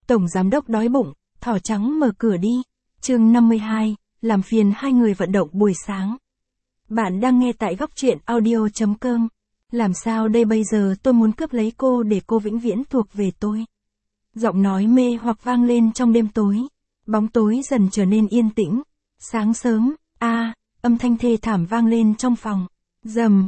Tổng giám đốc đói bụng, thỏ trắng mở cửa đi. Chương 52, làm phiền hai người vận động buổi sáng. Bạn đang nghe tại góc truyện audio.com. Làm sao đây bây giờ, tôi muốn cướp lấy cô để cô vĩnh viễn thuộc về tôi. Giọng nói mê hoặc vang lên trong đêm tối. Bóng tối dần trở nên yên tĩnh. Sáng sớm, âm thanh thê thảm vang lên trong phòng. Rầm,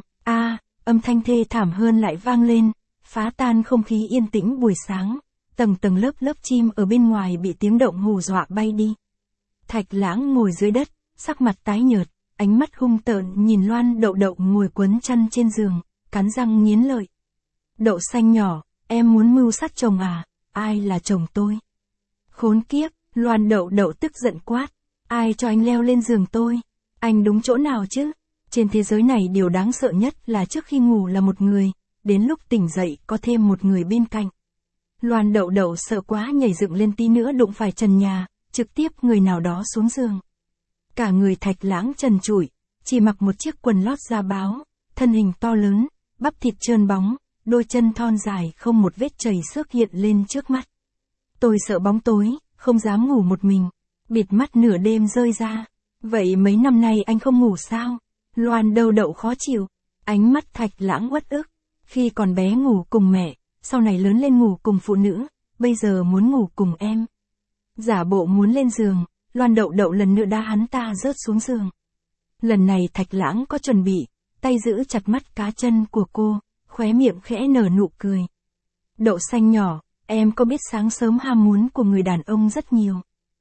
âm thanh thê thảm hơn lại vang lên, phá tan không khí yên tĩnh buổi sáng. Tầng tầng lớp chim ở bên ngoài bị tiếng động hù dọa bay đi. Thạch Lãng ngồi dưới đất, sắc mặt tái nhợt, ánh mắt hung tợn nhìn Loan Đậu Đậu ngồi quấn chăn trên giường, cắn răng nghiến lợi. Đậu xanh nhỏ, em muốn mưu sát chồng à? Ai là chồng tôi? Khốn kiếp, Loan Đậu Đậu tức giận quát. Ai cho anh leo lên giường tôi? Anh đúng chỗ nào chứ? Trên thế giới này điều đáng sợ nhất là trước khi ngủ là một người, đến lúc tỉnh dậy có thêm một người bên cạnh. Loan Đậu Đậu sợ quá nhảy dựng lên tí nữa đụng phải trần nhà, trực tiếp người nào đó xuống giường. Cả người Thạch Lãng trần trụi, chỉ mặc một chiếc quần lót da báo, thân hình to lớn, bắp thịt trơn bóng, đôi chân thon dài không một vết chảy xước hiện lên trước mắt. Tôi sợ bóng tối, không dám ngủ một mình, bịt mắt nửa đêm rơi ra. Vậy mấy năm nay anh không ngủ sao? Loan Đậu Đậu khó chịu, ánh mắt Thạch Lãng uất ức. Khi còn bé ngủ cùng mẹ, sau này lớn lên ngủ cùng phụ nữ, bây giờ muốn ngủ cùng em. Giả bộ muốn lên giường, Loan Đậu Đậu lần nữa đá hắn ta rớt xuống giường. Lần này Thạch Lãng có chuẩn bị, tay giữ chặt mắt cá chân của cô, khóe miệng khẽ nở nụ cười. Đậu xanh nhỏ, em có biết sáng sớm ham muốn của người đàn ông rất nhiều.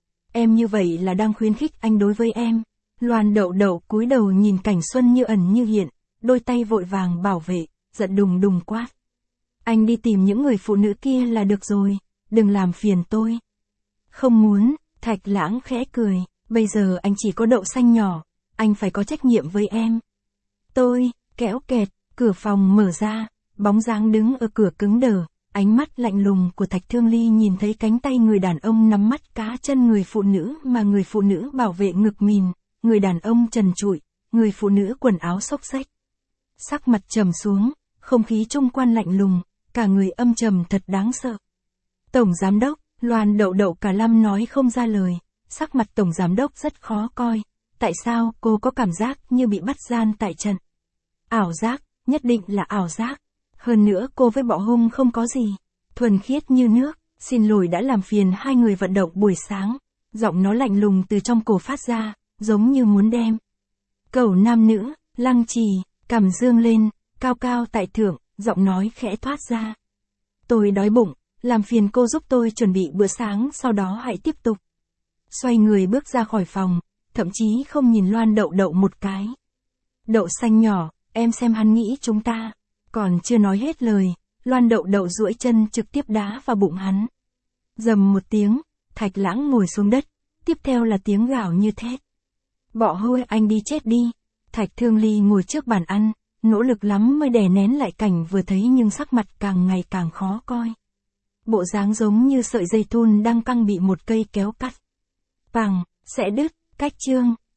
Em như vậy là đang khuyến khích anh đối với em. Loan Đậu Đậu cúi đầu nhìn cảnh xuân như ẩn như hiện, đôi tay vội vàng bảo vệ, giận đùng đùng quát. Anh đi tìm những người phụ nữ kia là được rồi, đừng làm phiền tôi. Không muốn, Thạch Lãng khẽ cười, bây giờ anh chỉ có đậu xanh nhỏ, anh phải có trách nhiệm với em. Tôi, kéo kẹt, cửa phòng mở ra, bóng dáng đứng ở cửa cứng đờ, ánh mắt lạnh lùng của Thạch Thương Ly nhìn thấy cánh tay người đàn ông nắm mắt cá chân người phụ nữ mà người phụ nữ bảo vệ ngực mìn, người đàn ông trần trụi, người phụ nữ quần áo xốc xếch. Sắc mặt trầm xuống, không khí chung quanh lạnh lùng, cả người âm trầm thật đáng sợ. Tổng giám đốc, Loan Đậu Đậu cả lâm nói không ra lời, sắc mặt tổng giám đốc rất khó coi. Tại sao cô có cảm giác như bị bắt gian tại trận? Ảo giác, nhất định là ảo giác. Hơn nữa cô với Bọ Hung không có gì, thuần khiết như nước. Xin lỗi đã làm phiền hai người vận động buổi sáng. Giọng nó lạnh lùng từ trong cổ phát ra, giống như muốn đem cẩu nam nữ, Lăng Trì, cằm dương lên, cao cao tại thượng, giọng nói khẽ thoát ra. Tôi đói bụng, làm phiền cô giúp tôi chuẩn bị bữa sáng, sau đó hãy tiếp tục. Xoay người bước ra khỏi phòng, thậm chí không nhìn Loan Đậu Đậu một cái. Đậu xanh nhỏ, em xem hắn nghĩ chúng ta. Còn chưa nói hết lời, Loan Đậu Đậu duỗi chân trực tiếp đá vào bụng hắn. Rầm một tiếng, Thạch Lãng ngồi xuống đất, tiếp theo là tiếng gào như thét. Bọ hôi, anh đi chết đi. Thạch Thương Ly ngồi trước bàn ăn, nỗ lực lắm mới đè nén lại cảnh vừa thấy nhưng sắc mặt càng ngày càng khó coi. Bộ dáng giống như sợi dây thun đang căng bị một cây kéo cắt. Pằng, sẽ đứt, cách chương.